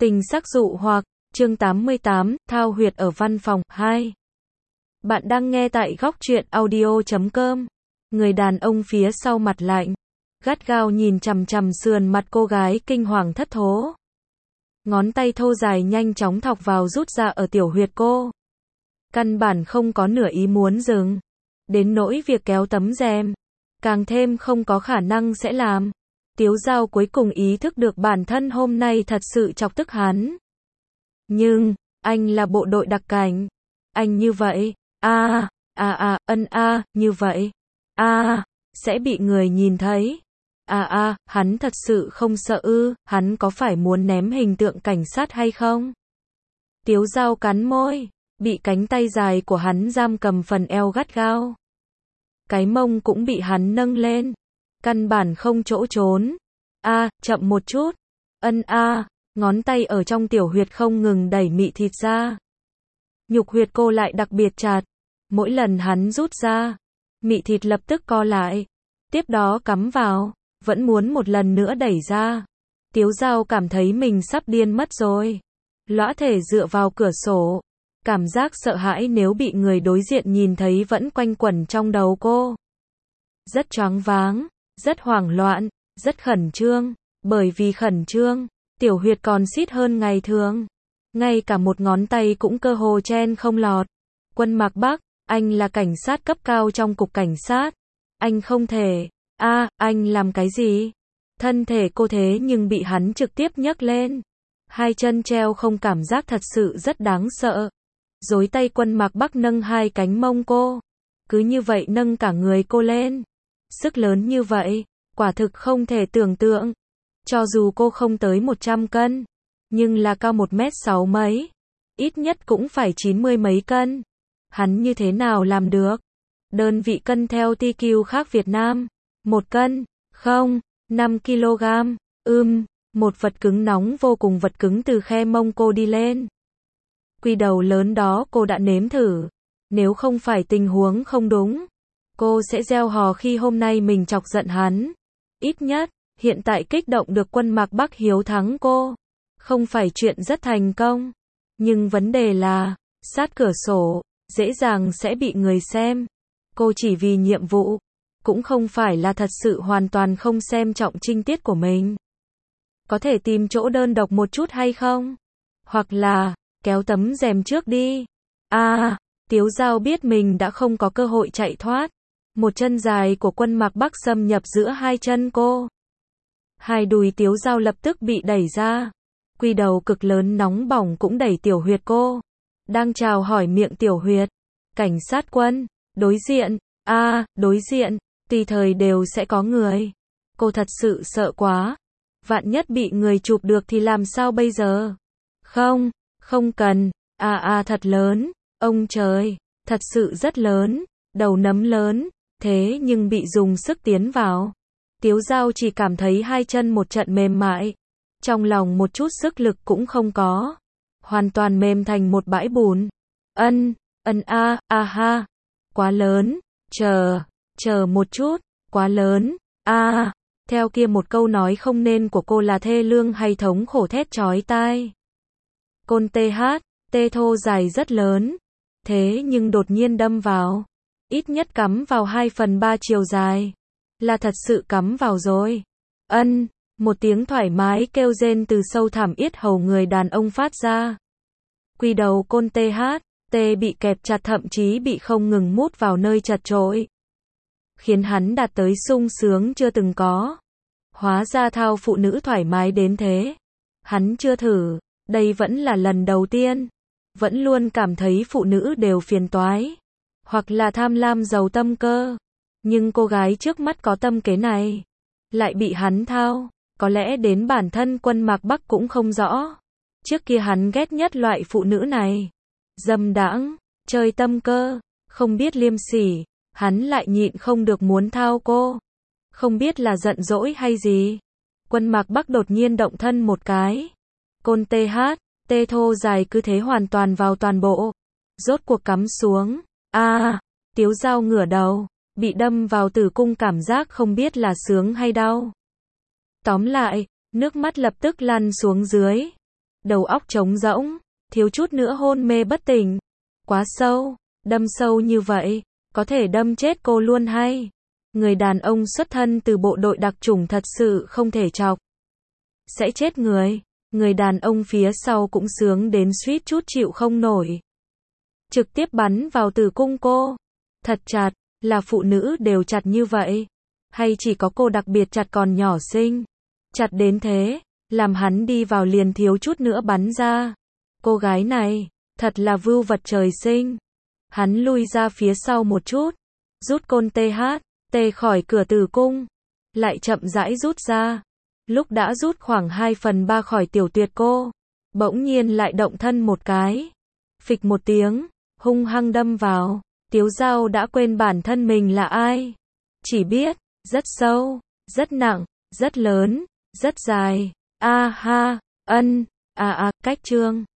Tình sắc dụ hoặc, chương 88, thao huyệt ở văn phòng, 2. Bạn đang nghe tại góc truyện audio.com. Người đàn ông phía sau mặt lạnh, gắt gao nhìn chằm chằm sườn mặt cô gái kinh hoàng thất thố. Ngón tay thô dài nhanh chóng thọc vào rút ra ở tiểu huyệt cô. Căn bản không có nửa ý muốn dừng. Đến nỗi việc kéo tấm rèm, càng thêm không có khả năng sẽ làm. Tiếu Dao cuối cùng ý thức được bản thân hôm nay thật sự chọc tức hắn. Nhưng, anh là bộ đội đặc cảnh. Anh như vậy, như vậy, sẽ bị người nhìn thấy. Hắn thật sự không sợ ư, hắn có phải muốn ném hình tượng cảnh sát hay không? Tiếu Dao cắn môi, bị cánh tay dài của hắn giam cầm phần eo gắt gao. Cái mông cũng bị hắn nâng lên. Căn bản không chỗ trốn. Chậm một chút. Ngón tay ở trong tiểu huyệt không ngừng đẩy mị thịt ra. Nhục huyệt cô lại đặc biệt chặt. Mỗi lần hắn rút ra, mị thịt lập tức co lại. Tiếp đó cắm vào, vẫn muốn một lần nữa đẩy ra. Tiếu Dao cảm thấy mình sắp điên mất rồi. Lõa thể dựa vào cửa sổ. Cảm giác sợ hãi nếu bị người đối diện nhìn thấy vẫn quanh quẩn trong đầu cô. Rất choáng váng, rất hoảng loạn, rất khẩn trương. Bởi vì khẩn trương, tiểu huyệt còn xít hơn ngày thường. Ngay cả một ngón tay cũng cơ hồ chen không lọt. Quân Mạc Bắc, anh là cảnh sát cấp cao trong cục cảnh sát. Anh không thể. Anh làm cái gì? Thân thể cô thế nhưng bị hắn trực tiếp nhấc lên. Hai chân treo không cảm giác thật sự rất đáng sợ. Dối tay Quân Mạc Bắc nâng hai cánh mông cô. Cứ như vậy nâng cả người cô lên. Sức lớn như vậy, quả thực không thể tưởng tượng. Cho dù cô không tới 100 cân, nhưng là cao 1m6 mấy, ít nhất cũng phải 90 mấy cân. Hắn như thế nào làm được? Đơn vị cân theo TQ khác Việt Nam. 1 cân, không, 5 kg, một vật cứng nóng vô cùng vật cứng từ khe mông cô đi lên. Quy đầu lớn đó cô đã nếm thử. Nếu không phải tình huống không đúng, cô sẽ gieo hò khi hôm nay mình chọc giận hắn. Ít nhất, hiện tại kích động được Quân Mạc Bắc hiếu thắng cô. Không phải chuyện rất thành công. Nhưng vấn đề là, sát cửa sổ, dễ dàng sẽ bị người xem. Cô chỉ vì nhiệm vụ, cũng không phải là thật sự hoàn toàn không xem trọng trinh tiết của mình. Có thể tìm chỗ đơn độc một chút hay không? Hoặc là, kéo tấm rèm trước đi. Tiếu Dao biết mình đã không có cơ hội chạy thoát. Một chân dài của Quân Mạc Bắc xâm nhập giữa hai chân cô. Hai đùi Tiếu Dao lập tức bị đẩy ra. Quy đầu cực lớn nóng bỏng cũng đẩy tiểu huyệt cô. Đang chào hỏi miệng tiểu huyệt. Cảnh sát Quân, đối diện, đối diện, tùy thời đều sẽ có người. Cô thật sự sợ quá. Vạn nhất bị người chụp được thì làm sao bây giờ? Không cần, thật lớn, ông trời, thật sự rất lớn, đầu nấm lớn, thế nhưng bị dùng sức tiến vào. Tiếu Dao chỉ cảm thấy hai chân một trận mềm mại, trong lòng một chút sức lực cũng không có, hoàn toàn mềm thành một bãi bùn. Quá lớn, chờ một chút, quá lớn, theo kia một câu nói không nên của cô là thê lương hay thống khổ thét chói tai. Côn tê thô dài rất lớn, thế nhưng đột nhiên đâm vào, ít nhất cắm vào 2/3 chiều dài, là thật sự cắm vào rồi. Một tiếng thoải mái kêu rên từ sâu thẳm yết hầu người đàn ông phát ra. Quy đầu Côn tê bị kẹp chặt thậm chí bị không ngừng mút vào nơi chật chội, khiến hắn đạt tới sung sướng chưa từng có. Hóa ra thao phụ nữ thoải mái đến thế. Hắn chưa thử, đây vẫn là lần đầu tiên. Vẫn luôn cảm thấy phụ nữ đều phiền toái, hoặc là tham lam giàu tâm cơ. Nhưng cô gái trước mắt có tâm kế này, lại bị hắn thao. Có lẽ đến bản thân Quân Mạc Bắc cũng không rõ. Trước kia hắn ghét nhất loại phụ nữ này. Dâm đãng, chơi tâm cơ, không biết liêm sỉ. Hắn lại nhịn không được muốn thao cô. Không biết là giận dỗi hay gì. Quân Mạc Bắc đột nhiên động thân một cái. Côn tê thô dài cứ thế hoàn toàn vào toàn bộ. Rốt cuộc cắm xuống. Tiếu Dao ngửa đầu. Bị đâm vào tử cung cảm giác không biết là sướng hay đau. Tóm lại, nước mắt lập tức lăn xuống dưới. đầu óc trống rỗng, thiếu chút nữa hôn mê bất tỉnh. Quá sâu, đâm sâu như vậy, có thể đâm chết cô luôn hay? Người đàn ông xuất thân từ bộ đội đặc chủng thật sự không thể chọc. Sẽ chết người. Người đàn ông phía sau cũng sướng đến suýt chút chịu không nổi. Trực tiếp bắn vào tử cung cô. Thật chặt, là phụ nữ đều chặt như vậy. Hay chỉ có cô đặc biệt chặt còn nhỏ xinh. Chặt đến thế, làm hắn đi vào liền thiếu chút nữa bắn ra. Cô gái này, thật là vưu vật trời sinh. Hắn lui ra phía sau một chút, rút côn THT khỏi cửa tử cung, lại chậm rãi rút ra. Lúc đã rút khoảng 2/3 khỏi tiểu tuyệt cô, bỗng nhiên lại động thân một cái. Phịch một tiếng, hung hăng đâm vào. Tiếu Dao đã quên bản thân mình là ai. Chỉ biết, rất sâu, rất nặng, rất lớn, rất dài. A ha, ân, cách chương.